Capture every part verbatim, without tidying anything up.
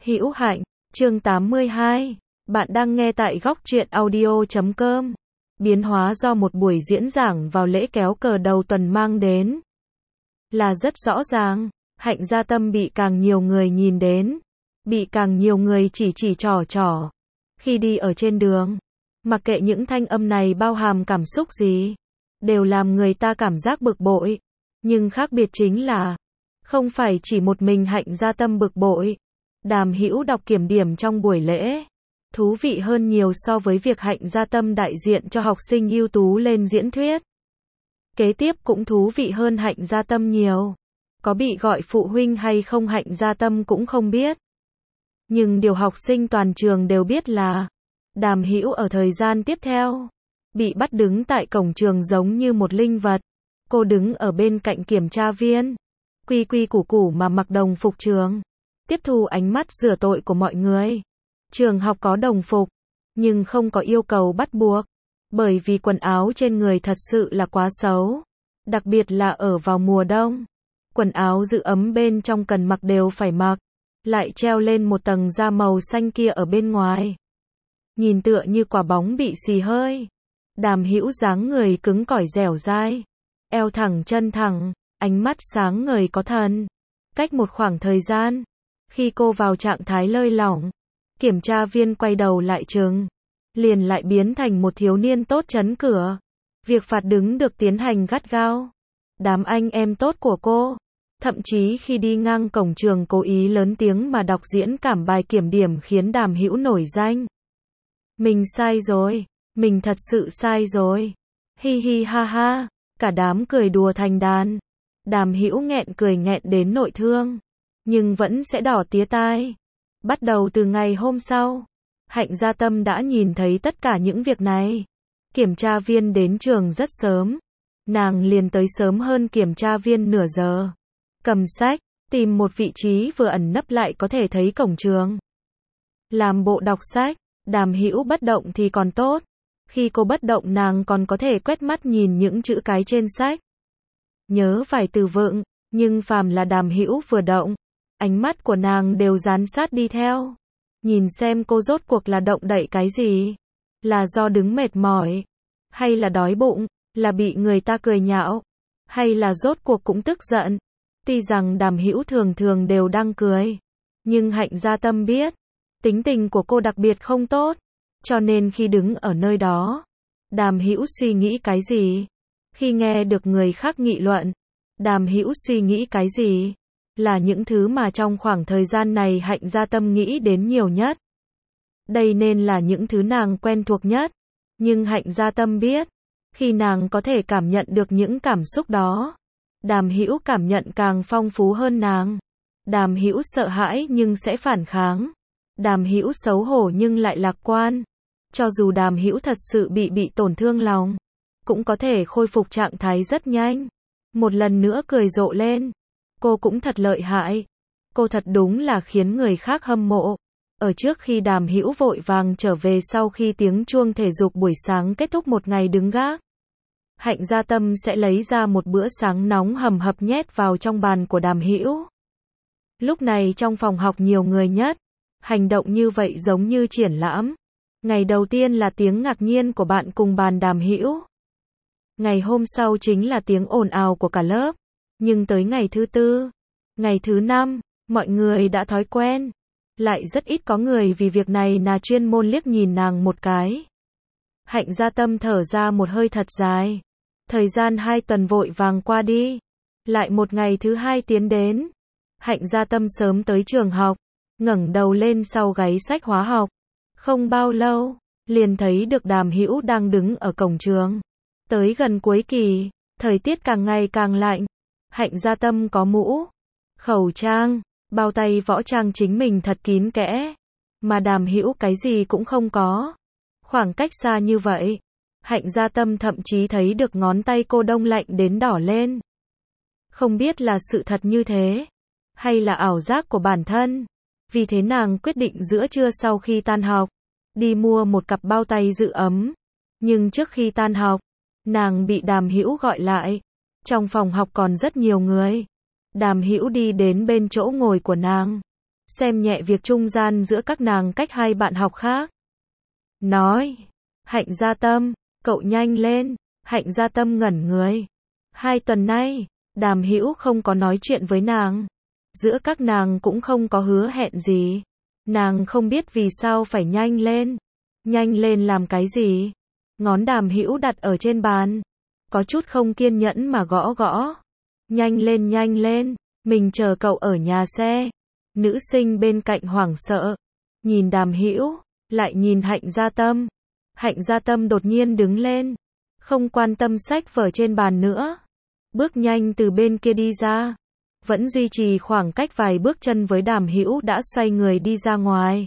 Hữu Hạnh, chương tám mươi hai. Bạn đang nghe tại góc truyện audio chấm com. Biến hóa do một buổi diễn giảng vào lễ kéo cờ đầu tuần mang đến là rất rõ ràng. Hạnh Gia Tâm bị càng nhiều người nhìn đến, bị càng nhiều người chỉ chỉ trỏ trỏ. Khi đi ở trên đường, mặc kệ những thanh âm này bao hàm cảm xúc gì, đều làm người ta cảm giác bực bội. Nhưng khác biệt chính là, không phải chỉ một mình Hạnh Gia Tâm bực bội. Đàm Hữu đọc kiểm điểm trong buổi lễ, thú vị hơn nhiều so với việc Hạnh Gia Tâm đại diện cho học sinh ưu tú lên diễn thuyết. Kế tiếp cũng thú vị hơn Hạnh Gia Tâm nhiều. Có bị gọi phụ huynh hay không Hạnh Gia Tâm cũng không biết. Nhưng điều học sinh toàn trường đều biết là, Đàm Hữu ở thời gian tiếp theo, bị bắt đứng tại cổng trường giống như một linh vật. Cô đứng ở bên cạnh kiểm tra viên, quy quy củ củ mà mặc đồng phục trường, tiếp thu ánh mắt rửa tội của mọi người. Trường học có đồng phục, nhưng không có yêu cầu bắt buộc, bởi vì quần áo trên người thật sự là quá xấu. Đặc biệt là ở vào mùa đông, quần áo giữ ấm bên trong cần mặc đều phải mặc, lại treo lên một tầng da màu xanh kia ở bên ngoài. Nhìn tựa như quả bóng bị xì hơi. Đàm Hữu dáng người cứng cỏi dẻo dai, eo thẳng chân thẳng, ánh mắt sáng ngời có thần. Cách một khoảng thời gian, khi cô vào trạng thái lơi lỏng, kiểm tra viên quay đầu lại chừng, liền lại biến thành một thiếu niên tốt chấn cửa. Việc phạt đứng được tiến hành gắt gao. Đám anh em tốt của cô, thậm chí khi đi ngang cổng trường cố ý lớn tiếng mà đọc diễn cảm bài kiểm điểm khiến Đàm Hữu nổi danh. Mình sai rồi, mình thật sự sai rồi. Hi hi ha ha, cả đám cười đùa thành đàn. Đàm Hữu nghẹn cười nghẹn đến nội thương, nhưng vẫn sẽ đỏ tía tai. Bắt đầu từ ngày hôm sau, Hạnh Gia Tâm đã nhìn thấy tất cả những việc này. Kiểm tra viên đến trường rất sớm, nàng liền tới sớm hơn kiểm tra viên nửa giờ. Cầm sách, tìm một vị trí vừa ẩn nấp lại có thể thấy cổng trường. Làm bộ đọc sách. Đàm Hữu bất động thì còn tốt. Khi cô bất động nàng còn có thể quét mắt nhìn những chữ cái trên sách, nhớ vài từ vựng. Nhưng phàm là Đàm Hữu vừa động, ánh mắt của nàng đều dán sát đi theo, nhìn xem cô rốt cuộc là động đậy cái gì. Là do đứng mệt mỏi, hay là đói bụng, là bị người ta cười nhạo, hay là rốt cuộc cũng tức giận. Tuy rằng Đàm Hữu thường thường đều đang cười, nhưng Hạnh Gia Tâm biết, tính tình của cô đặc biệt không tốt, cho nên khi đứng ở nơi đó, Đàm Hữu suy nghĩ cái gì? Khi nghe được người khác nghị luận, Đàm Hữu suy nghĩ cái gì? Là những thứ mà trong khoảng thời gian này Hạnh Gia Tâm nghĩ đến nhiều nhất. Đây nên là những thứ nàng quen thuộc nhất. Nhưng Hạnh Gia Tâm biết, khi nàng có thể cảm nhận được những cảm xúc đó, Đàm Hữu cảm nhận càng phong phú hơn nàng. Đàm Hữu sợ hãi nhưng sẽ phản kháng. Đàm Hữu xấu hổ nhưng lại lạc quan. Cho dù Đàm Hữu thật sự bị bị tổn thương lòng, cũng có thể khôi phục trạng thái rất nhanh. Một lần nữa cười rộ lên. Cô cũng thật lợi hại. Cô thật đúng là khiến người khác hâm mộ. Ở trước khi Đàm Hữu vội vàng trở về sau khi tiếng chuông thể dục buổi sáng kết thúc một ngày đứng gác, Hạnh Gia Tâm sẽ lấy ra một bữa sáng nóng hầm hập nhét vào trong bàn của Đàm Hữu. Lúc này trong phòng học nhiều người nhất. Hành động như vậy giống như triển lãm. Ngày đầu tiên là tiếng ngạc nhiên của bạn cùng bàn Đàm Hữu. Ngày hôm sau chính là tiếng ồn ào của cả lớp. Nhưng tới ngày thứ tư, ngày thứ năm, mọi người đã thói quen. Lại rất ít có người vì việc này là chuyên môn liếc nhìn nàng một cái. Hạnh Gia Tâm thở ra một hơi thật dài. Thời gian hai tuần vội vàng qua đi. Lại một ngày thứ hai tiến đến. Hạnh Gia Tâm sớm tới trường học, ngẩng đầu lên sau gáy sách hóa học. Không bao lâu, liền thấy được Đàm Hữu đang đứng ở cổng trường. Tới gần cuối kỳ, thời tiết càng ngày càng lạnh. Hạnh Gia Tâm có mũ, khẩu trang, bao tay võ trang chính mình thật kín kẽ. Mà Đàm Hữu cái gì cũng không có. Khoảng cách xa như vậy, Hạnh Gia Tâm thậm chí thấy được ngón tay cô đông lạnh đến đỏ lên. Không biết là sự thật như thế, hay là ảo giác của bản thân. Vì thế nàng quyết định giữa trưa sau khi tan học, đi mua một cặp bao tay giữ ấm. Nhưng trước khi tan học, nàng bị Đàm Hữu gọi lại. Trong phòng học còn rất nhiều người. Đàm Hữu đi đến bên chỗ ngồi của nàng, xem nhẹ việc trung gian giữa các nàng cách hai bạn học khác. Nói, Hạnh Gia Tâm, cậu nhanh lên. Hạnh Gia Tâm ngẩn người. Hai tuần nay, Đàm Hữu không có nói chuyện với nàng. Giữa các nàng cũng không có hứa hẹn gì. Nàng không biết vì sao phải nhanh lên. Nhanh lên làm cái gì? Ngón Đàm Hữu đặt ở trên bàn. Có chút không kiên nhẫn mà gõ gõ. Nhanh lên nhanh lên, mình chờ cậu ở nhà xe. Nữ sinh bên cạnh hoảng sợ. Nhìn Đàm Hữu, lại nhìn Hạnh Gia Tâm. Hạnh Gia Tâm đột nhiên đứng lên. Không quan tâm sách vở trên bàn nữa. Bước nhanh từ bên kia đi ra. Vẫn duy trì khoảng cách vài bước chân với Đàm Hữu đã xoay người đi ra ngoài.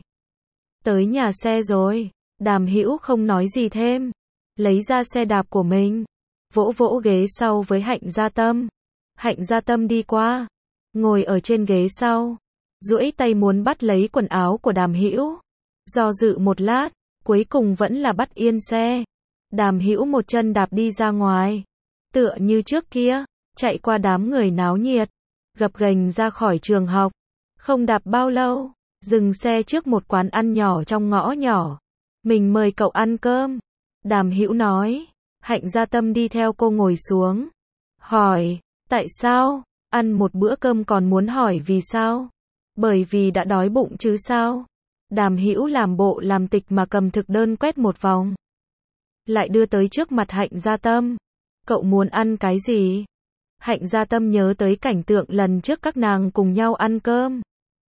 Tới nhà xe rồi. Đàm Hữu không nói gì thêm. Lấy ra xe đạp của mình. Vỗ vỗ ghế sau với Hạnh Gia Tâm. Hạnh Gia Tâm đi qua. Ngồi ở trên ghế sau. Duỗi tay muốn bắt lấy quần áo của Đàm Hữu. Do dự một lát. Cuối cùng vẫn là bắt yên xe. Đàm Hữu một chân đạp đi ra ngoài. Tựa như trước kia. Chạy qua đám người náo nhiệt. Gập ghềnh ra khỏi trường học. Không đạp bao lâu. Dừng xe trước một quán ăn nhỏ trong ngõ nhỏ. Mình mời cậu ăn cơm. Đàm Hữu nói. Hạnh Gia Tâm đi theo cô ngồi xuống. Hỏi. Tại sao? Ăn một bữa cơm còn muốn hỏi vì sao? Bởi vì đã đói bụng chứ sao? Đàm Hữu làm bộ làm tịch mà cầm thực đơn quét một vòng. Lại đưa tới trước mặt Hạnh Gia Tâm. Cậu muốn ăn cái gì? Hạnh Gia Tâm nhớ tới cảnh tượng lần trước các nàng cùng nhau ăn cơm.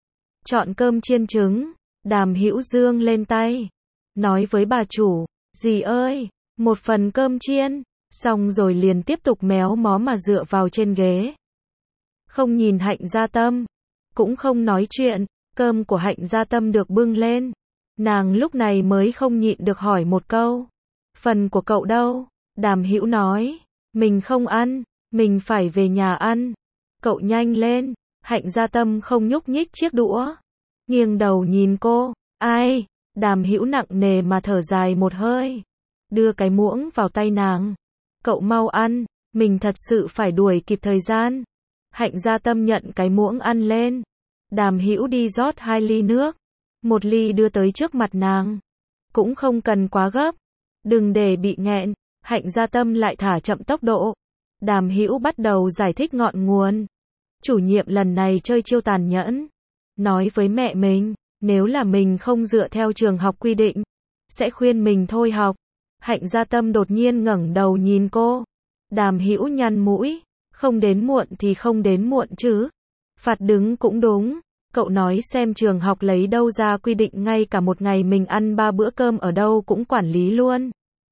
Chọn cơm chiên trứng. Đàm Hữu giương lên tay. Nói với bà chủ. Dì ơi, một phần cơm chiên. Xong rồi liền tiếp tục méo mó mà dựa vào trên ghế. Không nhìn Hạnh Gia Tâm. Cũng không nói chuyện. Cơm của Hạnh Gia Tâm được bưng lên. Nàng lúc này mới không nhịn được hỏi một câu. Phần của cậu đâu? Đàm Hữu nói. Mình không ăn. Mình phải về nhà ăn. Cậu nhanh lên. Hạnh Gia Tâm không nhúc nhích chiếc đũa. Nghiêng đầu nhìn cô. Ai? Đàm Hữu nặng nề mà thở dài một hơi. Đưa cái muỗng vào tay nàng. Cậu mau ăn. Mình thật sự phải đuổi kịp thời gian. Hạnh Gia Tâm nhận cái muỗng ăn lên. Đàm Hữu đi rót hai ly nước. Một ly đưa tới trước mặt nàng. Cũng không cần quá gấp. Đừng để bị nghẹn. Hạnh Gia Tâm lại thả chậm tốc độ. Đàm Hữu bắt đầu giải thích ngọn nguồn. Chủ nhiệm lần này chơi chiêu tàn nhẫn. Nói với mẹ mình, nếu là mình không dựa theo trường học quy định, sẽ khuyên mình thôi học. Hạnh Gia Tâm đột nhiên ngẩng đầu nhìn cô. Đàm Hữu nhăn mũi. Không đến muộn thì không đến muộn chứ. Phạt đứng cũng đúng. Cậu nói xem trường học lấy đâu ra quy định ngay cả một ngày mình ăn ba bữa cơm ở đâu cũng quản lý luôn.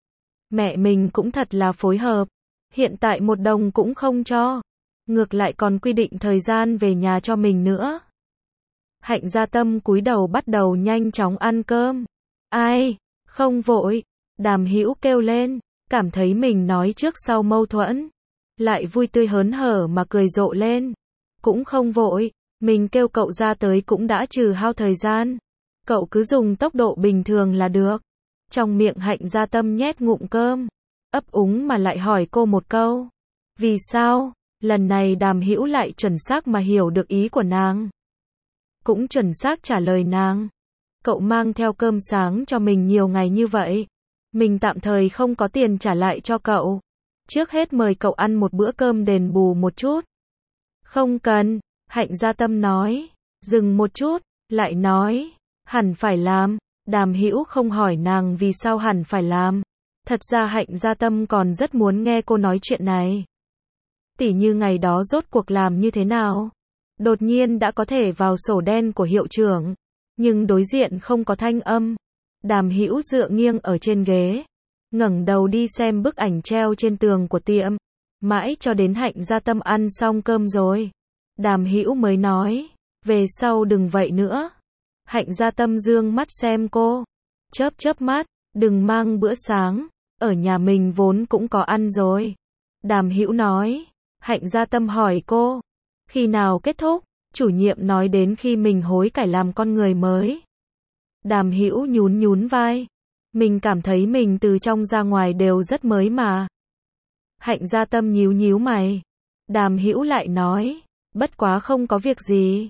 Mẹ mình cũng thật là phối hợp. Hiện tại một đồng cũng không cho. Ngược lại còn quy định thời gian về nhà cho mình nữa. Hạnh Gia Tâm cúi đầu bắt đầu nhanh chóng ăn cơm. Ai? Không vội. Đàm Hữu kêu lên. Cảm thấy mình nói trước sau mâu thuẫn. Lại vui tươi hớn hở mà cười rộ lên. Cũng không vội. Mình kêu cậu ra tới cũng đã trừ hao thời gian. Cậu cứ dùng tốc độ bình thường là được. Trong miệng Hạnh Gia Tâm nhét ngụm cơm. Ấp úng mà lại hỏi cô một câu. Vì sao? Lần này Đàm Hữu lại chuẩn xác mà hiểu được ý của nàng. Cũng chuẩn xác trả lời nàng. Cậu mang theo cơm sáng cho mình nhiều ngày như vậy. Mình tạm thời không có tiền trả lại cho cậu. Trước hết mời cậu ăn một bữa cơm đền bù một chút. Không cần. Hạnh Gia Tâm nói. Dừng một chút. Lại nói. Hẳn phải làm. Đàm Hữu không hỏi nàng vì sao hẳn phải làm. Thật ra Hạnh Gia Tâm còn rất muốn nghe cô nói chuyện này. Tỉ như ngày đó rốt cuộc làm như thế nào. Đột nhiên đã có thể vào sổ đen của hiệu trưởng. Nhưng đối diện không có thanh âm. Đàm Hữu dựa nghiêng ở trên ghế. Ngẩng đầu đi xem bức ảnh treo trên tường của tiệm. Mãi cho đến Hạnh Gia Tâm ăn xong cơm rồi. Đàm Hữu mới nói. Về sau đừng vậy nữa. Hạnh Gia Tâm dương mắt xem cô. Chớp chớp mắt. Đừng mang bữa sáng. Ở nhà mình vốn cũng có ăn rồi. Đàm Hữu nói. Hạnh Gia Tâm hỏi cô. Khi nào kết thúc? Chủ nhiệm nói đến khi mình hối cải làm con người mới. Đàm Hữu nhún nhún vai. Mình cảm thấy mình từ trong ra ngoài đều rất mới mà. Hạnh Gia Tâm nhíu nhíu mày. Đàm Hữu lại nói. Bất quá không có việc gì.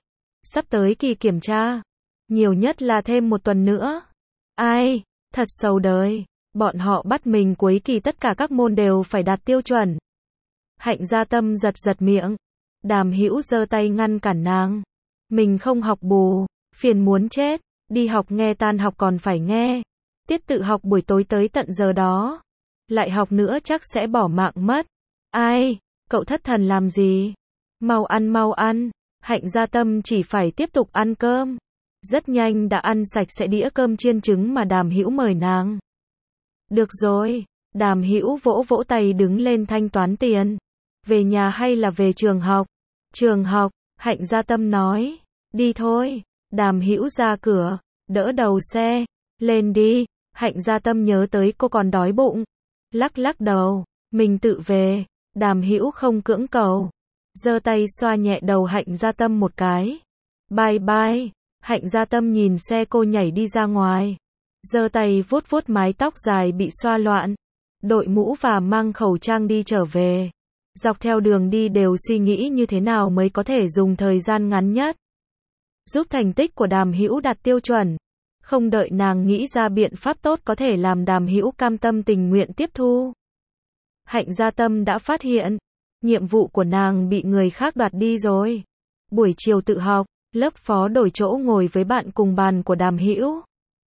Sắp tới kỳ kiểm tra. Nhiều nhất là thêm một tuần nữa. Ai, thật xấu đời. Bọn họ bắt mình cuối kỳ tất cả các môn đều phải đạt tiêu chuẩn. Hạnh Gia Tâm giật giật miệng. Đàm Hữu giơ tay ngăn cản nàng. Mình không học bù, phiền muốn chết. Đi học nghe tan học còn phải nghe. Tiết tự học buổi tối tới tận giờ đó. Lại học nữa chắc sẽ bỏ mạng mất. Ai, cậu thất thần làm gì? Mau ăn mau ăn. Hạnh Gia Tâm chỉ phải tiếp tục ăn cơm. Rất nhanh đã ăn sạch sẽ đĩa cơm chiên trứng mà Đàm Hữu mời nàng. Được rồi, Đàm Hữu vỗ vỗ tay đứng lên thanh toán tiền. Về nhà hay là về trường học? Trường học, Hạnh Gia Tâm nói. Đi thôi. Đàm Hữu ra cửa, đỡ đầu xe. Lên đi. Hạnh Gia Tâm nhớ tới cô còn đói bụng. Lắc lắc đầu, mình tự về. Đàm Hữu không cưỡng cầu. Giơ tay xoa nhẹ đầu Hạnh Gia Tâm một cái. Bye bye. Hạnh Gia Tâm nhìn xe cô nhảy đi ra ngoài. Giơ tay vuốt vuốt mái tóc dài bị xoa loạn. Đội mũ và mang khẩu trang đi trở về. Dọc theo đường đi đều suy nghĩ như thế nào mới có thể dùng thời gian ngắn nhất. Giúp thành tích của Đàm Hữu đạt tiêu chuẩn. Không đợi nàng nghĩ ra biện pháp tốt có thể làm Đàm Hữu cam tâm tình nguyện tiếp thu. Hạnh Gia Tâm đã phát hiện. Nhiệm vụ của nàng bị người khác đoạt đi rồi. Buổi chiều tự học, lớp phó đổi chỗ ngồi với bạn cùng bàn của Đàm Hữu.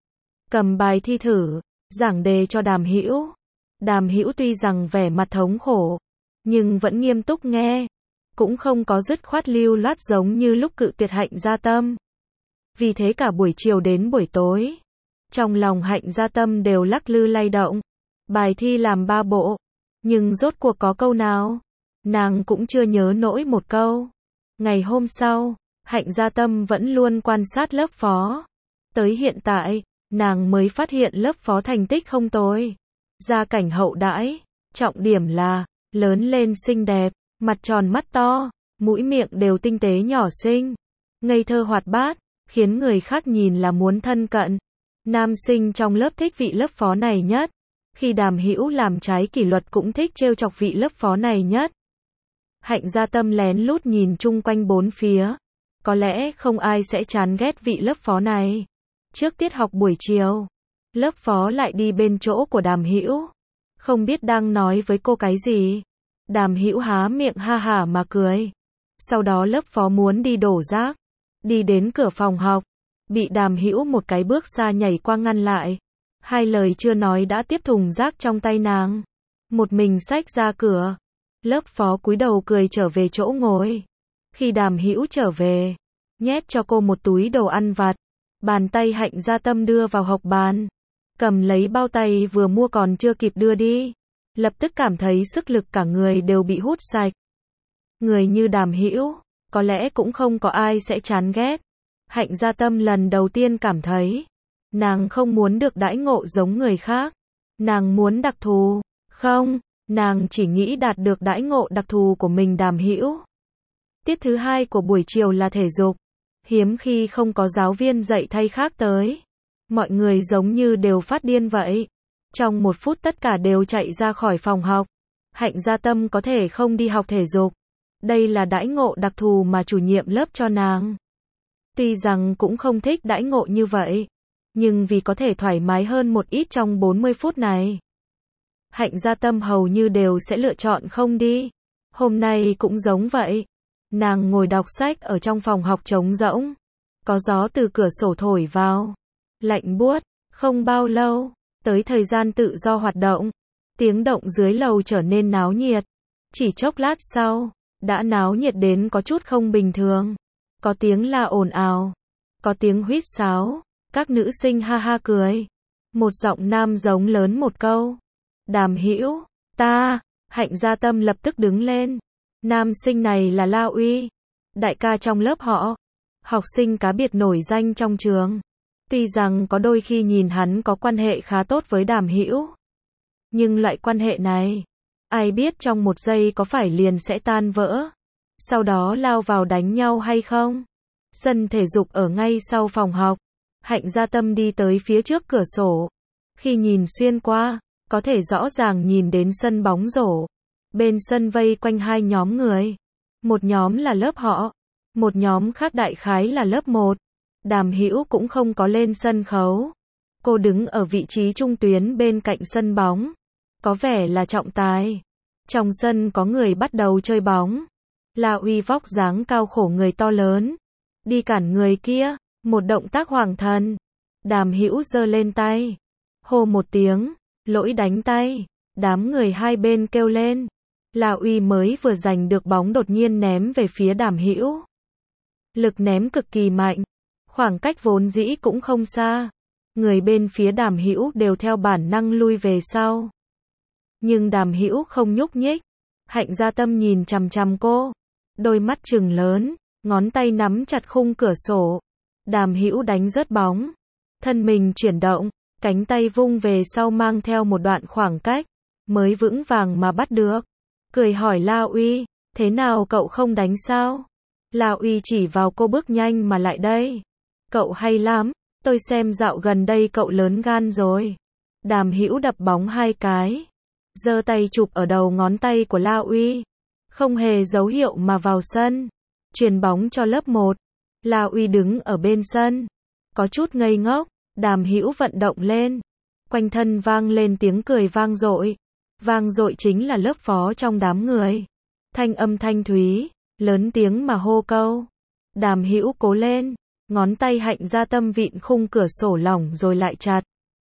Cầm bài thi thử, giảng đề cho Đàm Hữu. Đàm Hữu tuy rằng vẻ mặt thống khổ, nhưng vẫn nghiêm túc nghe. Cũng không có dứt khoát lưu loát giống như lúc cự tuyệt Hạnh Gia Tâm. Vì thế cả buổi chiều đến buổi tối, trong lòng Hạnh Gia Tâm đều lắc lư lay động. Bài thi làm ba bộ, nhưng rốt cuộc có câu nào? Nàng cũng chưa nhớ nổi một câu. Ngày hôm sau, Hạnh Gia Tâm vẫn luôn quan sát lớp phó. Tới hiện tại, nàng mới phát hiện lớp phó thành tích không tồi. Gia cảnh hậu đãi, trọng điểm là, lớn lên xinh đẹp, mặt tròn mắt to, mũi miệng đều tinh tế nhỏ xinh, ngây thơ hoạt bát, khiến người khác nhìn là muốn thân cận. Nam sinh trong lớp thích vị lớp phó này nhất. Khi Đàm Hữu làm trái kỷ luật cũng thích trêu chọc vị lớp phó này nhất. Hạnh Gia Tâm lén lút nhìn chung quanh bốn phía. Có lẽ không ai sẽ chán ghét vị lớp phó này. Trước tiết học buổi chiều, lớp phó lại đi bên chỗ của Đàm Hữu. Không biết đang nói với cô cái gì. Đàm Hữu há miệng ha hả mà cười. Sau đó lớp phó muốn đi đổ rác. Đi đến cửa phòng học. Bị Đàm Hữu một cái bước xa nhảy qua ngăn lại. Hai lời chưa nói đã tiếp thùng rác trong tay nàng. Một mình xách ra cửa. Lớp phó cúi đầu cười trở về chỗ ngồi. Khi Đàm Hữu trở về, nhét cho cô một túi đồ ăn vặt. Bàn tay Hạnh Gia Tâm đưa vào hộc bàn. Cầm lấy bao tay vừa mua còn chưa kịp đưa đi. Lập tức cảm thấy sức lực cả người đều bị hút sạch. Người như Đàm Hữu, có lẽ cũng không có ai sẽ chán ghét. Hạnh Gia Tâm lần đầu tiên cảm thấy, nàng không muốn được đãi ngộ giống người khác. Nàng muốn đặc thù. Không, nàng chỉ nghĩ đạt được đãi ngộ đặc thù của mình. Đàm Hữu. Tiết thứ hai của buổi chiều là thể dục. Hiếm khi không có giáo viên dạy thay khác tới. Mọi người giống như đều phát điên vậy. Trong một phút tất cả đều chạy ra khỏi phòng học. Hạnh Gia Tâm có thể không đi học thể dục. Đây là đãi ngộ đặc thù mà chủ nhiệm lớp cho nàng. Tuy rằng cũng không thích đãi ngộ như vậy, nhưng vì có thể thoải mái hơn một ít trong bốn mươi phút này, Hạnh Gia Tâm hầu như đều sẽ lựa chọn không đi. Hôm nay cũng giống vậy. Nàng ngồi đọc sách ở trong phòng học trống rỗng. Có gió từ cửa sổ thổi vào. Lạnh buốt. Không bao lâu, tới thời gian tự do hoạt động. Tiếng động dưới lầu trở nên náo nhiệt. Chỉ chốc lát sau, đã náo nhiệt đến có chút không bình thường. Có tiếng la ồn ào. Có tiếng huýt sáo. Các nữ sinh ha ha cười. Một giọng nam giống lớn một câu. Đàm Hữu, ta. Hạnh Gia Tâm lập tức đứng lên. Nam sinh này là La Uy, đại ca trong lớp họ. Học sinh cá biệt nổi danh trong trường. Tuy rằng có đôi khi nhìn hắn có quan hệ khá tốt với Đàm Hữu, nhưng loại quan hệ này, ai biết trong một giây có phải liền sẽ tan vỡ, sau đó lao vào đánh nhau hay không. Sân thể dục ở ngay sau phòng học. Hạnh Gia Tâm đi tới phía trước cửa sổ. Khi nhìn xuyên qua, có thể rõ ràng nhìn đến sân bóng rổ. Bên sân vây quanh hai nhóm người. Một nhóm là lớp họ, Một nhóm khác đại khái là lớp một. Đàm Hữu cũng không có lên sân khấu. Cô đứng ở vị trí trung tuyến bên cạnh sân bóng. Có vẻ là trọng tài. Trong sân có người bắt đầu chơi bóng. La Uy vóc dáng cao khổ người to lớn. Đi cản người kia. Một động tác hoàng thần. Đàm Hữu giơ lên tay. Hô một tiếng. Lỗi đánh tay. Đám người hai bên kêu lên. La Uy mới vừa giành được bóng đột nhiên ném về phía Đàm Hữu. Lực ném cực kỳ mạnh. Khoảng cách vốn dĩ cũng không xa. Người bên phía Đàm Hữu đều theo bản năng lui về sau. Nhưng Đàm Hữu không nhúc nhích. Hạnh Gia Tâm nhìn chằm chằm cô. Đôi mắt trừng lớn, ngón tay nắm chặt khung cửa sổ. Đàm Hữu đánh rớt bóng. Thân mình chuyển động, cánh tay vung về sau mang theo một đoạn khoảng cách. Mới vững vàng mà bắt được. Cười hỏi La Uy, thế nào cậu không đánh sao? La Uy chỉ vào cô bước nhanh mà lại đây. Cậu hay lắm, tôi xem dạo gần đây cậu lớn gan rồi. Đàm Hữu đập bóng hai cái. Giơ tay chụp ở đầu ngón tay của La Uy. Không hề dấu hiệu mà vào sân. Chuyền bóng cho lớp một. La Uy đứng ở bên sân. Có chút ngây ngốc. Đàm Hữu vận động lên. Quanh thân vang lên tiếng cười vang dội. Vang dội chính là lớp phó trong đám người. Thanh âm thanh thúy, lớn tiếng mà hô câu. Đàm Hữu cố lên. Ngón tay Hạnh Gia Tâm vịn khung cửa sổ lỏng rồi lại chặt.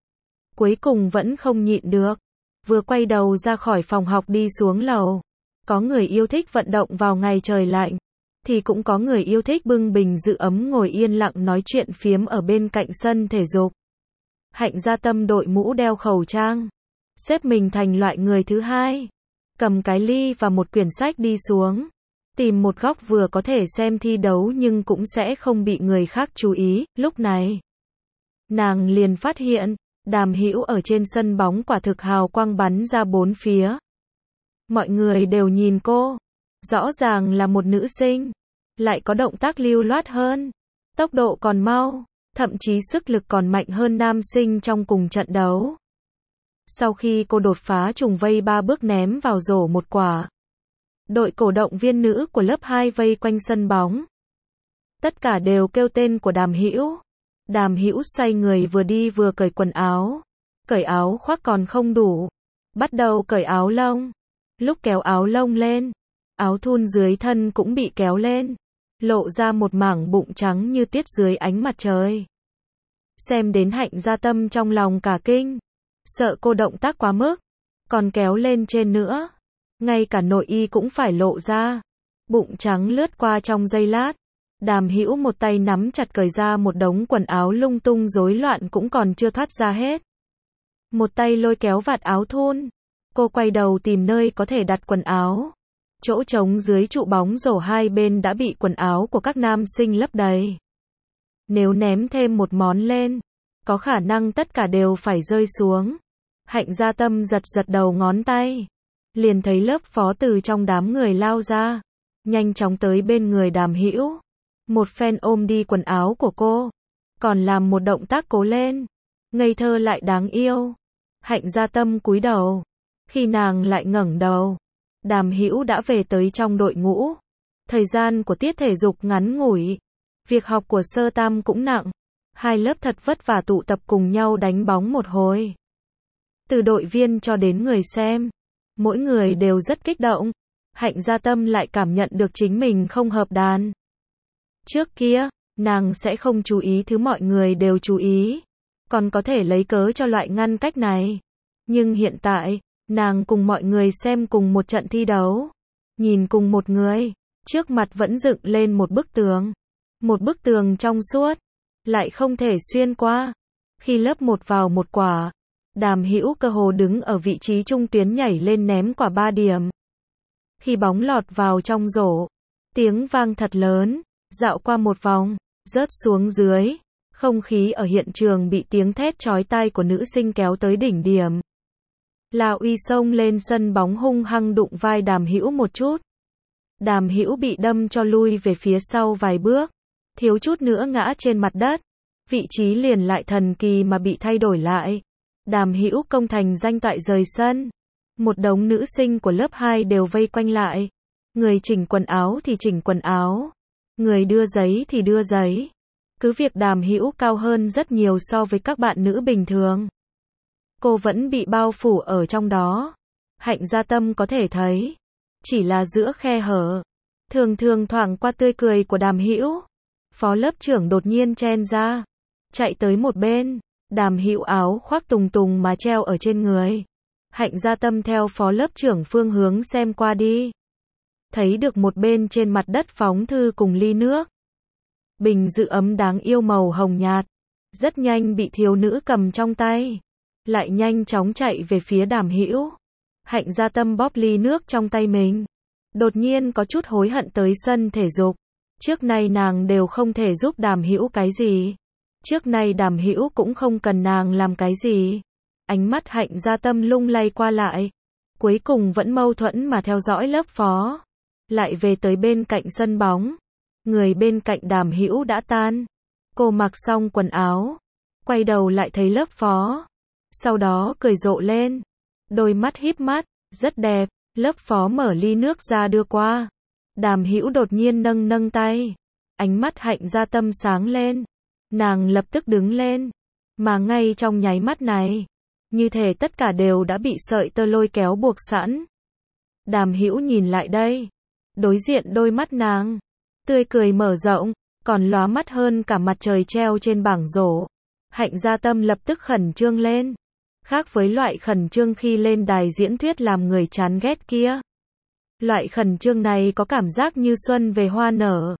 Cuối cùng vẫn không nhịn được. Vừa quay đầu ra khỏi phòng học đi xuống lầu. Có người yêu thích vận động vào ngày trời lạnh. Thì cũng có người yêu thích bưng bình giữ ấm ngồi yên lặng nói chuyện phiếm ở bên cạnh sân thể dục. Hạnh Gia Tâm đội mũ đeo khẩu trang. Xếp mình thành loại người thứ hai. Cầm cái ly và một quyển sách đi xuống. Tìm một góc vừa có thể xem thi đấu nhưng cũng sẽ không bị người khác chú ý. Lúc này, nàng liền phát hiện, Đàm Hữu ở trên sân bóng quả thực hào quang bắn ra bốn phía. Mọi người đều nhìn cô. Rõ ràng là một nữ sinh. Lại có động tác lưu loát hơn. Tốc độ còn mau. Thậm chí sức lực còn mạnh hơn nam sinh trong cùng trận đấu. Sau khi cô đột phá trùng vây ba bước ném vào rổ một quả. Đội cổ động viên nữ của lớp hai vây quanh sân bóng. Tất cả đều kêu tên của Đàm Hữu. Đàm Hữu xoay người vừa đi vừa cởi quần áo. Cởi áo khoác còn không đủ. Bắt đầu cởi áo lông. Lúc kéo áo lông lên, áo thun dưới thân cũng bị kéo lên. Lộ ra một mảng bụng trắng như tuyết dưới ánh mặt trời. Xem đến Hạnh Gia Tâm trong lòng cả kinh. Sợ cô động tác quá mức. Còn kéo lên trên nữa. Ngay cả nội y cũng phải lộ ra. Bụng trắng lướt qua trong giây lát. Đàm Hữu một tay nắm chặt cởi ra một đống quần áo lung tung rối loạn cũng còn chưa thoát ra hết. Một tay lôi kéo vạt áo thun. Cô quay đầu tìm nơi có thể đặt quần áo. Chỗ trống dưới trụ bóng rổ hai bên đã bị quần áo của các nam sinh lấp đầy. Nếu ném thêm một món lên, có khả năng tất cả đều phải rơi xuống. Hạnh Gia Tâm giật giật đầu ngón tay. Liền thấy lớp phó từ trong đám người lao ra. Nhanh chóng tới bên người Đàm Hữu. Một phen ôm đi quần áo của cô. Còn làm một động tác cố lên. Ngây thơ lại đáng yêu. Hạnh Gia Tâm cúi đầu. Khi nàng lại ngẩng đầu. Đàm Hữu đã về tới trong đội ngũ. Thời gian của tiết thể dục ngắn ngủi. Việc học của sơ tam cũng nặng. Hai lớp thật vất vả tụ tập cùng nhau đánh bóng một hồi. Từ đội viên cho đến người xem. Mỗi người đều rất kích động. Hạnh Gia Tâm lại cảm nhận được chính mình không hợp đàn. Trước kia, nàng sẽ không chú ý thứ mọi người đều chú ý. Còn có thể lấy cớ cho loại ngăn cách này. Nhưng hiện tại, nàng cùng mọi người xem cùng một trận thi đấu. Nhìn cùng một người. Trước mặt vẫn dựng lên một bức tường. Một bức tường trong suốt. Lại không thể xuyên qua. Khi lớp một vào một quả. Đàm Hữu cơ hồ đứng ở vị trí trung tuyến nhảy lên ném quả ba điểm. Khi bóng lọt vào trong rổ. Tiếng vang thật lớn. Dạo qua một vòng. Rớt xuống dưới. Không khí ở hiện trường bị tiếng thét chói tai của nữ sinh kéo tới đỉnh điểm. La Uy xông lên sân bóng hung hăng đụng vai Đàm Hữu một chút. Đàm Hữu bị đâm cho lui về phía sau vài bước. Thiếu chút nữa ngã trên mặt đất. Vị trí liền lại thần kỳ mà bị thay đổi lại. Đàm Hữu công thành danh toại rời sân. Một đống nữ sinh của lớp hai đều vây quanh lại. Người chỉnh quần áo thì chỉnh quần áo. Người đưa giấy thì đưa giấy. Cứ việc Đàm Hữu cao hơn rất nhiều so với các bạn nữ bình thường. Cô vẫn bị bao phủ ở trong đó. Hạnh Gia Tâm có thể thấy. Chỉ là giữa khe hở. Thường thường thoảng qua tươi cười của Đàm Hữu. Phó lớp trưởng đột nhiên chen ra. Chạy tới một bên. Đàm Hữu áo khoác tùng tùng mà treo ở trên người. Hạnh Gia Tâm theo phó lớp trưởng phương hướng xem qua đi. Thấy được một bên trên mặt đất phóng thư cùng ly nước. Bình giữ ấm đáng yêu màu hồng nhạt. Rất nhanh bị thiếu nữ cầm trong tay. Lại nhanh chóng chạy về phía Đàm Hữu. Hạnh Gia Tâm bóp ly nước trong tay mình. Đột nhiên có chút hối hận tới sân thể dục. Trước nay nàng đều không thể giúp Đàm Hữu cái gì. Trước nay Đàm Hữu cũng không cần nàng làm cái gì. Ánh mắt Hạnh Gia Tâm lung lay qua lại. Cuối cùng vẫn mâu thuẫn mà theo dõi lớp phó. Lại về tới bên cạnh sân bóng. Người bên cạnh Đàm Hữu đã tan. Cô mặc xong quần áo. Quay đầu lại thấy lớp phó. Sau đó cười rộ lên. Đôi mắt híp mắt. Rất đẹp. Lớp phó mở ly nước ra đưa qua. Đàm Hữu đột nhiên nâng nâng tay. Ánh mắt Hạnh Gia Tâm sáng lên. Nàng lập tức đứng lên. Mà ngay trong nháy mắt này. Như thể tất cả đều đã bị sợi tơ lôi kéo buộc sẵn. Đàm Hữu nhìn lại đây. Đối diện đôi mắt nàng. Tươi cười mở rộng. Còn lóa mắt hơn cả mặt trời treo trên bảng rổ. Hạnh Gia Tâm lập tức khẩn trương lên. Khác với loại khẩn trương khi lên đài diễn thuyết làm người chán ghét kia. Loại khẩn trương này có cảm giác như xuân về hoa nở.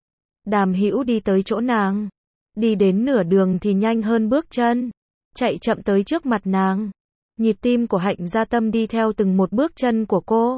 Đàm Hữu đi tới chỗ nàng. Đi đến nửa đường thì nhanh hơn bước chân. Chạy chậm tới trước mặt nàng. Nhịp tim của Hạnh Gia Tâm đi theo từng một bước chân của cô.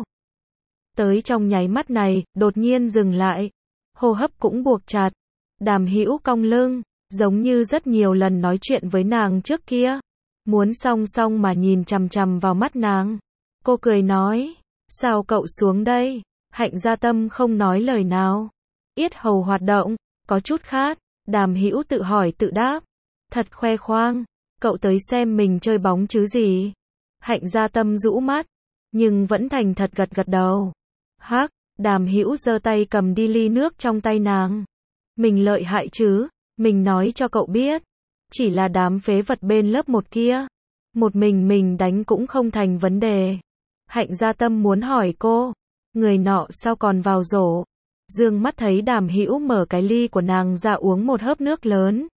Tới trong nháy mắt này, đột nhiên dừng lại. Hô hấp cũng buộc chặt. Đàm Hữu cong lưng, giống như rất nhiều lần nói chuyện với nàng trước kia. Muốn song song mà nhìn chằm chằm vào mắt nàng. Cô cười nói, sao cậu xuống đây? Hạnh Gia Tâm không nói lời nào. Yết hầu hoạt động, có chút khát. Đàm Hữu tự hỏi tự đáp. Thật khoe khoang, cậu tới xem mình chơi bóng chứ gì? Hạnh Gia Tâm rũ mắt, nhưng vẫn thành thật gật gật đầu. Hắc, Đàm Hữu giơ tay cầm đi ly nước trong tay nàng. Mình lợi hại chứ, mình nói cho cậu biết. Chỉ là đám phế vật bên lớp một kia. Một mình mình đánh cũng không thành vấn đề. Hạnh Gia Tâm muốn hỏi cô, người nọ sao còn vào rổ? Dương mắt thấy Đàm Hữu mở cái ly của nàng ra uống một hớp nước lớn.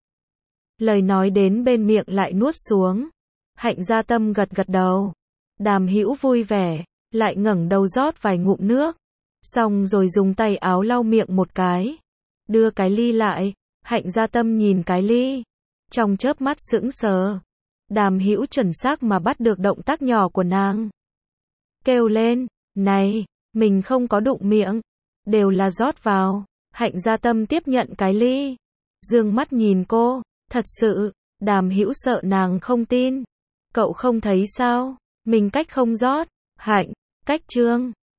Lời nói đến bên miệng lại nuốt xuống. Hạnh Gia Tâm gật gật đầu. Đàm Hữu vui vẻ, lại ngẩng đầu rót vài ngụm nước. Xong rồi dùng tay áo lau miệng một cái. Đưa cái ly lại. Hạnh Gia Tâm nhìn cái ly. Trong chớp mắt sững sờ. Đàm Hữu chuẩn xác mà bắt được động tác nhỏ của nàng. Kêu lên, này, mình không có đụng miệng. Đều là rót vào. Hạnh Gia Tâm tiếp nhận cái ly. Dương mắt nhìn cô. Thật sự, Đàm Hữu sợ nàng không tin. Cậu không thấy sao? Mình cách không rót. Hạnh, cách trương.